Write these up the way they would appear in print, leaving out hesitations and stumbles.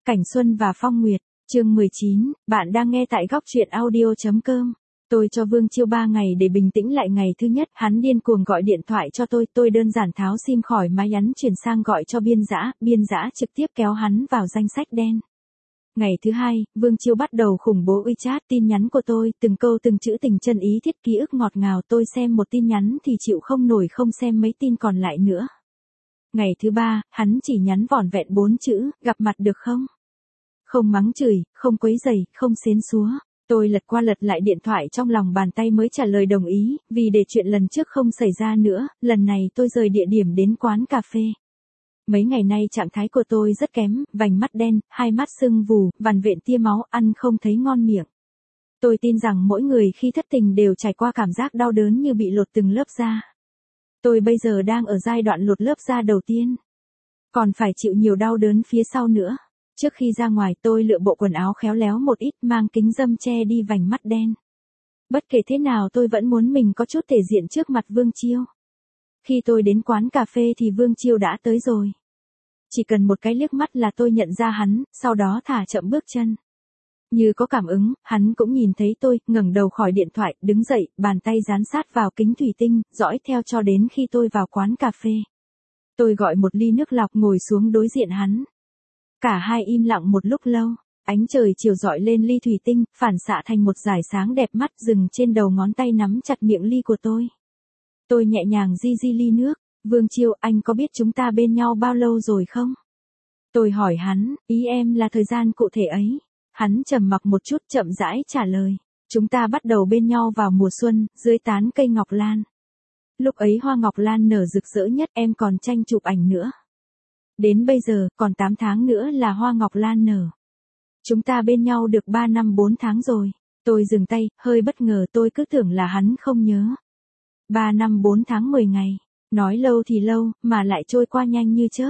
Cảnh Xuân và Phong Nguyệt, chương 19, bạn đang nghe tại góc truyện audio.com. Tôi cho Vương Chiêu 3 ngày để bình tĩnh lại. Ngày thứ nhất, hắn điên cuồng gọi điện thoại cho tôi đơn giản tháo sim khỏi máy nhắn chuyển sang gọi cho Biên Dã trực tiếp kéo hắn vào danh sách đen. Ngày thứ hai, Vương Chiêu bắt đầu khủng bố WeChat, tin nhắn của tôi, từng câu từng chữ tình chân ý thiết, ký ức ngọt ngào, tôi xem một tin nhắn thì chịu không nổi không xem mấy tin còn lại nữa. Ngày thứ ba, hắn chỉ nhắn vỏn vẹn 4 chữ, gặp mặt được không? Không mắng chửi, không quấy rầy, không xến xúa. Tôi lật qua lật lại điện thoại trong lòng bàn tay mới trả lời đồng ý, vì để chuyện lần trước không xảy ra nữa, lần này tôi rời địa điểm đến quán cà phê. Mấy ngày nay trạng thái của tôi rất kém, vành mắt đen, hai mắt sưng vù, vằn vện tia máu, ăn không thấy ngon miệng. Tôi tin rằng mỗi người khi thất tình đều trải qua cảm giác đau đớn như bị lột từng lớp da. Tôi bây giờ đang ở giai đoạn lột lớp da đầu tiên. Còn phải chịu nhiều đau đớn phía sau nữa. Trước khi ra ngoài tôi lựa bộ quần áo khéo léo một ít, mang kính râm che đi vành mắt đen. Bất kể thế nào tôi vẫn muốn mình có chút thể diện trước mặt Vương Chiêu. Khi tôi đến quán cà phê thì Vương Chiêu đã tới rồi. Chỉ cần một cái liếc mắt là tôi nhận ra hắn, sau đó thả chậm bước chân. Như có cảm ứng, hắn cũng nhìn thấy tôi, ngẩng đầu khỏi điện thoại, đứng dậy, bàn tay dán sát vào kính thủy tinh, dõi theo cho đến khi tôi vào quán cà phê. Tôi gọi một ly nước lọc ngồi xuống đối diện hắn. Cả hai im lặng một lúc lâu, ánh trời chiều rọi lên ly thủy tinh, phản xạ thành một dải sáng đẹp mắt dừng trên đầu ngón tay nắm chặt miệng ly của tôi. Tôi nhẹ nhàng di ly nước. Vương Chiêu, anh có biết chúng ta bên nhau bao lâu rồi không? Tôi hỏi hắn, ý em là thời gian cụ thể ấy. Hắn trầm mặc một chút chậm rãi trả lời. Chúng ta bắt đầu bên nhau vào mùa xuân, dưới tán cây ngọc lan. Lúc ấy hoa ngọc lan nở rực rỡ nhất, em còn tranh chụp ảnh nữa. Đến bây giờ, còn 8 tháng nữa là hoa ngọc lan nở. Chúng ta bên nhau được 3 năm 4 tháng rồi. Tôi dừng tay, hơi bất ngờ, tôi cứ tưởng là hắn không nhớ. 3 năm 4 tháng 10 ngày. Nói lâu thì lâu, mà lại trôi qua nhanh như chớp.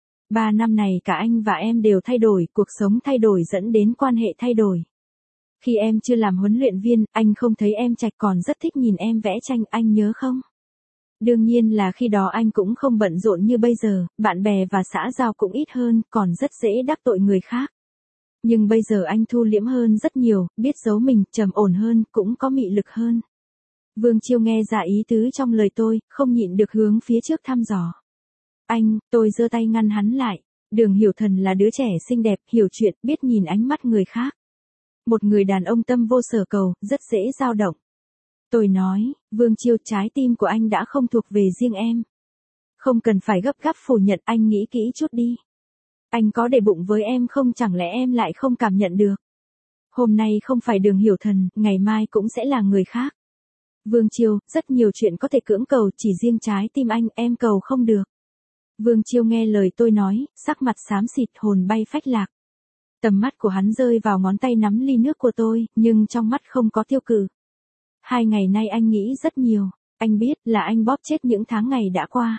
3 năm này cả anh và em đều thay đổi, cuộc sống thay đổi dẫn đến quan hệ thay đổi. Khi em chưa làm huấn luyện viên, anh không thấy em chạch còn rất thích nhìn em vẽ tranh, anh nhớ không? Đương nhiên là khi đó anh cũng không bận rộn như bây giờ, bạn bè và xã giao cũng ít hơn, còn rất dễ đắc tội người khác. Nhưng bây giờ anh thu liễm hơn rất nhiều, biết giấu mình, trầm ổn hơn, cũng có mị lực hơn. Vương Chiêu nghe ra ý tứ trong lời tôi, không nhịn được hướng phía trước thăm dò. Anh, tôi giơ tay ngăn hắn lại. Đường Hiểu Thần là đứa trẻ xinh đẹp, hiểu chuyện, biết nhìn ánh mắt người khác. Một người đàn ông tâm vô sở cầu, rất dễ dao động. Tôi nói, Vương Chiêu, trái tim của anh đã không thuộc về riêng em. Không cần phải gấp gáp phủ nhận, anh nghĩ kỹ chút đi. Anh có để bụng với em không, chẳng lẽ em lại không cảm nhận được? Hôm nay không phải Đường Hiểu Thần, ngày mai cũng sẽ là người khác. Vương Chiêu, rất nhiều chuyện có thể cưỡng cầu, chỉ riêng trái tim anh, em cầu không được. Vương Chiêu nghe lời tôi nói, sắc mặt xám xịt, hồn bay phách lạc. Tầm mắt của hắn rơi vào ngón tay nắm ly nước của tôi, nhưng trong mắt không có tiêu cự. 2 ngày nay anh nghĩ rất nhiều, anh biết là anh bóp chết những tháng ngày đã qua.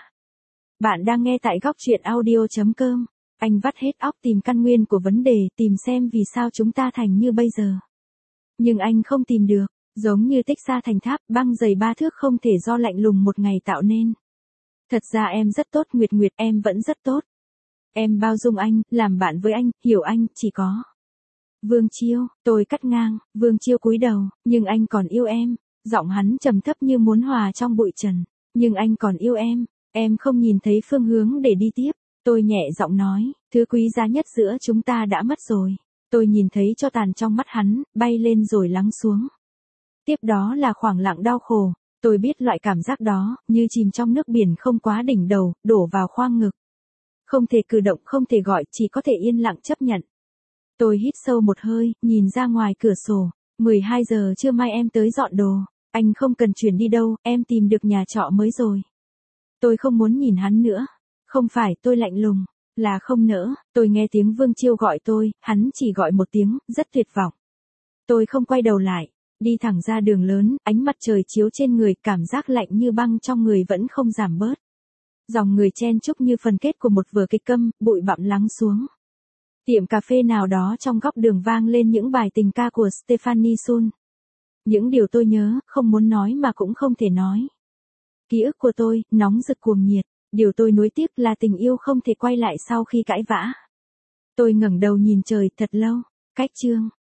Bạn đang nghe tại góc truyện audio.com. Anh vắt hết óc tìm căn nguyên của vấn đề, tìm xem vì sao chúng ta thành như bây giờ. Nhưng anh không tìm được. Giống như tích xa thành tháp, băng dày 3 thước không thể do lạnh lùng một ngày tạo nên. Thật ra em rất tốt, Nguyệt, em vẫn rất tốt. Em bao dung anh, làm bạn với anh, hiểu anh, chỉ có. Vương Chiêu, tôi cắt ngang, Vương Chiêu cúi đầu, nhưng anh còn yêu em. Giọng hắn trầm thấp như muốn hòa trong bụi trần. Nhưng anh còn yêu em không nhìn thấy phương hướng để đi tiếp. Tôi nhẹ giọng nói, thứ quý giá nhất giữa chúng ta đã mất rồi. Tôi nhìn thấy cho tàn trong mắt hắn, bay lên rồi lắng xuống. Tiếp đó là khoảng lặng đau khổ, tôi biết loại cảm giác đó, như chìm trong nước biển không quá đỉnh đầu, đổ vào khoang ngực. Không thể cử động, không thể gọi, chỉ có thể yên lặng chấp nhận. Tôi hít sâu một hơi, nhìn ra ngoài cửa sổ, 12 giờ trưa mai em tới dọn đồ, anh không cần chuyển đi đâu, em tìm được nhà trọ mới rồi. Tôi không muốn nhìn hắn nữa, không phải tôi lạnh lùng, là không nỡ, tôi nghe tiếng Vương Chiêu gọi tôi, hắn chỉ gọi một tiếng, rất tuyệt vọng. Tôi không quay đầu lại. Đi thẳng ra đường lớn, ánh mặt trời chiếu trên người, cảm giác lạnh như băng trong người vẫn không giảm bớt. Dòng người chen chúc như phần kết của một vở kịch câm, bụi bặm lắng xuống. Tiệm cà phê nào đó trong góc đường vang lên những bài tình ca của Stephanie Sun. Những điều tôi nhớ, không muốn nói mà cũng không thể nói. Ký ức của tôi, nóng rực cuồng nhiệt. Điều tôi nuối tiếc là tình yêu không thể quay lại sau khi cãi vã. Tôi ngẩng đầu nhìn trời thật lâu. Cách chương